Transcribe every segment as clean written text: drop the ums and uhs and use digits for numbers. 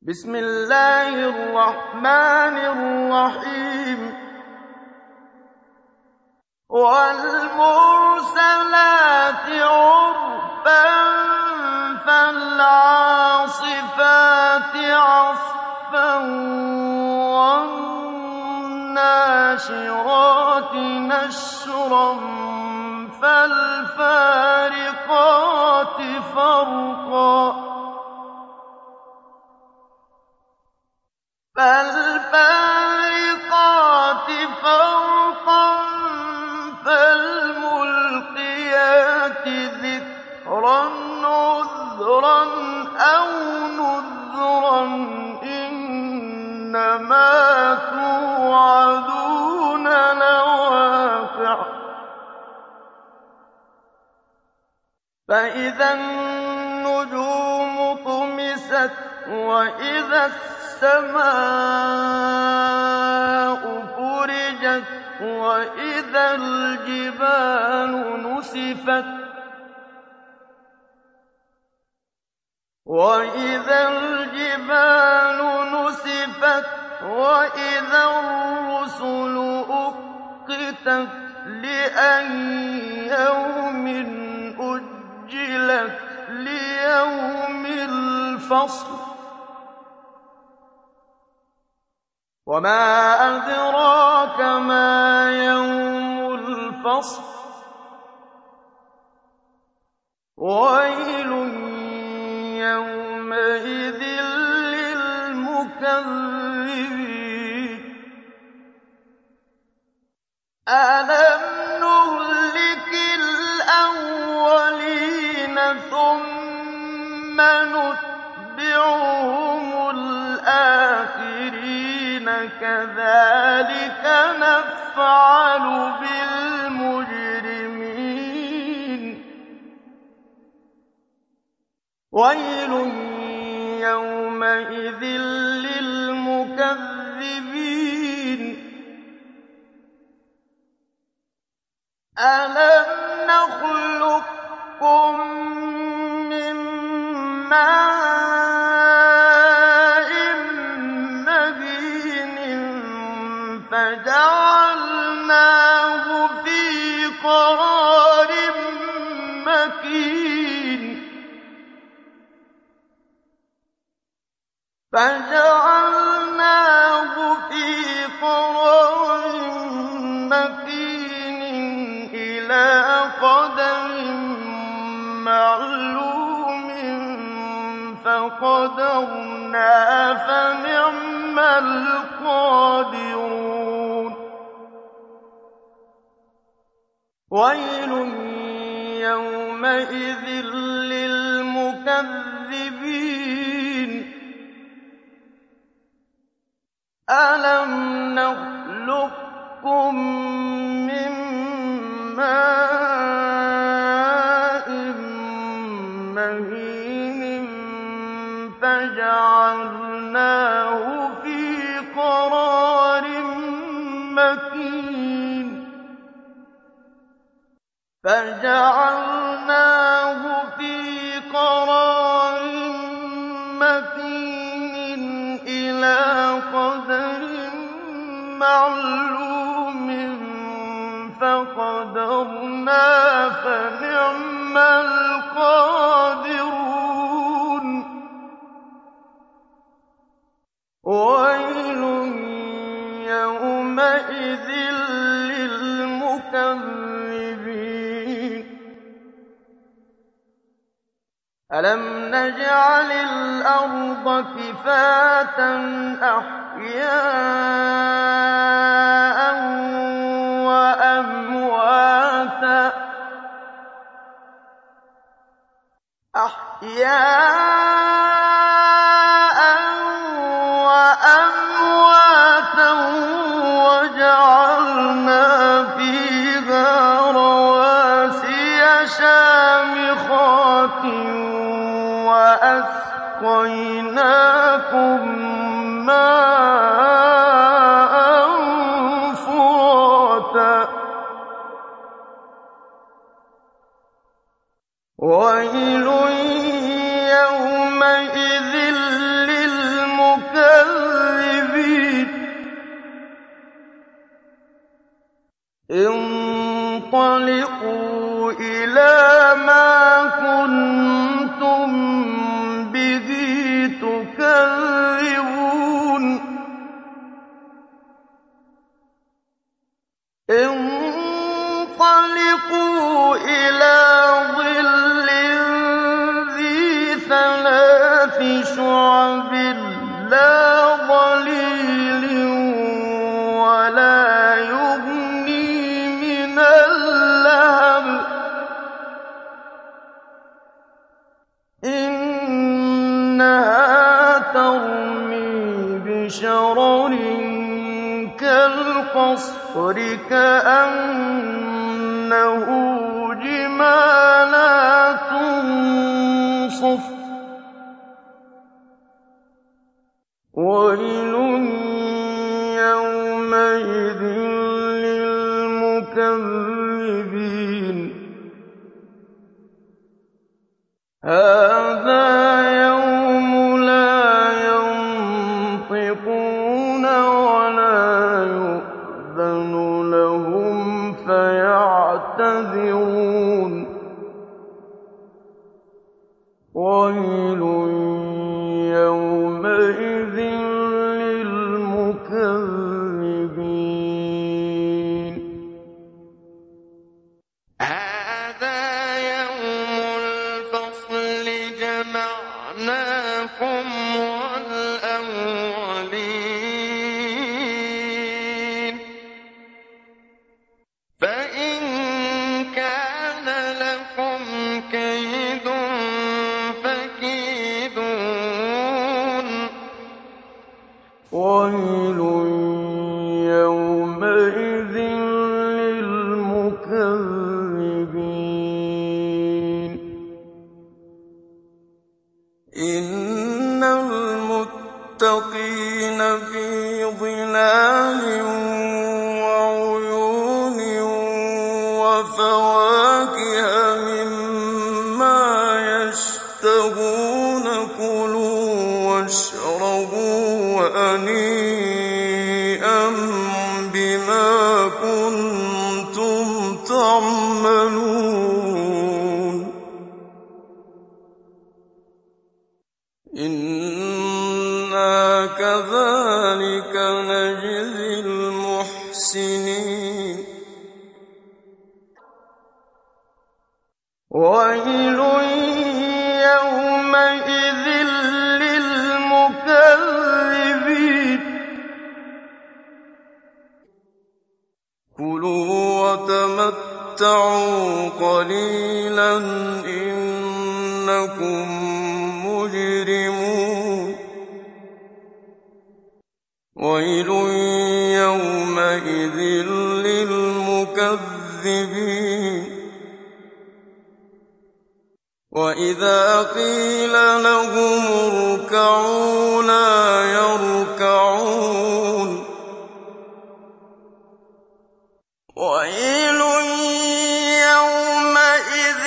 بسم الله الرحمن الرحيم والمرسلات عرفا فالعاصفات عصفا والناشرات نشرا فالفارقات فرقا فالملقيات ذكرا عذرا أو نذرا إنما توعدون لواقع فإذا النجوم طمست وإذا السماء فرجت وإذا الجبال نسفت وإذا الرسل أقتت لأي يوم أجلت ليوم الفصل وما أدراك ما يوم الفصل ويل يومئذ للمكذبين ألم نهلك الأولين ثم نتبعهم الآخرين كذلك نفعل بالمجرمين ويل يومئذ للمكذبين ألم نخلقكم من ماء مهين فجعلناه في قرار مكين إلى قدر معلوم فقدرنا فنعم القادرون ويل يومئذ للمكذبين ألم نخلقكم من ماء مهين فجعلناه في قرار مكين إلى قدر معلوم فقدرنا فنعم القادرون ويل يومئذ للمكذبين ألم نجعل الأرض كفاة أحياء وأمواتا وجعلنا فيها رواسي شامخات وأسقيناكم ماء فراتا ويل يومئذ للمكذبين انطَلِقُوا إِلَىٰ مَا كُنتُم بِهِ تُكَذِّبُونَ انطَلِقُوا إِلَىٰ ظِلٍّ ذِي ثَلَاثِ شُعَبٍ لَّا ظَلِيلٍ وَلَا يُغْنِي مِنَ اللَّهَبِ إِنَّهَا تَرْمِي بِشَرَرٍ كَالْقَصْرِ كَأَنَّهُ جِمَالَتٌ صُفْرٌ وَيْلٌ يَوْمَئِذٍ لِّلْمُكَذِّبِينَ هَٰذَا يَوْمُ لَا يَنطِقُونَ وَلَا يُؤْذَنُ لَهُمْ فَيَعْتَذِرُونَ وَيْلٌ يَوْمَئِذٍ لِّلْمُكَذِّبِينَ هَٰذَا يَوْمُ الْفَصْلِ جَمَعْنَاكُمْ وَالْأَوَّلِينَ فَإِن كَانَ لَكُمْ كَيْدٌ فَكِيدُونِ وَيْلٌ يَوْمَئِذٍ لِّلْمُكَذِّبِينَ إِنَّ الْمُتَّقِينَ فِي ظِلَالٍ وَعُيُونٍ وَفَوَاكِهَ مِمَّا يَشْتَهُونَ كُلُوا وَاشْرَبُوا هَنِيئًا بِمَا كُنتُمْ تَعْمَلُونَ إِنَّا كَذَٰلِكَ نَجْزِي الْمُحْسِنِينَ وَيْلٌ يَوْمَئِذٍ لِّلْمُكَذِّبِينَ كُلُوا وَتَمَتَّعُوا قَلِيلًا إِنَّكُم مُّجْرِمُونَ وَيْلٌ يَوْمَئِذٍ لِّلْمُكَذِّبِينَ وَإِذَا قِيلَ لَهُمُ ارْكَعُوا لَا يَرْكَعُونَ وَيْلٌ يَوْمَئِذٍ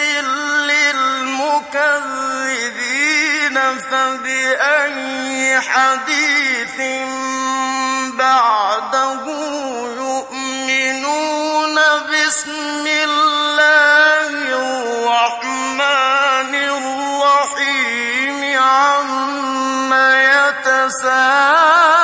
لِّلْمُكَذِّبِينَ فَبِأَيِّ حَدِيثٍ بَعْدَهُ يُؤْمِنُونَ بِسْمِ اللَّهِ الرَّحْمَٰنِ الرَّحِيمِ عَمَّ يَتَسَاءَلُونَ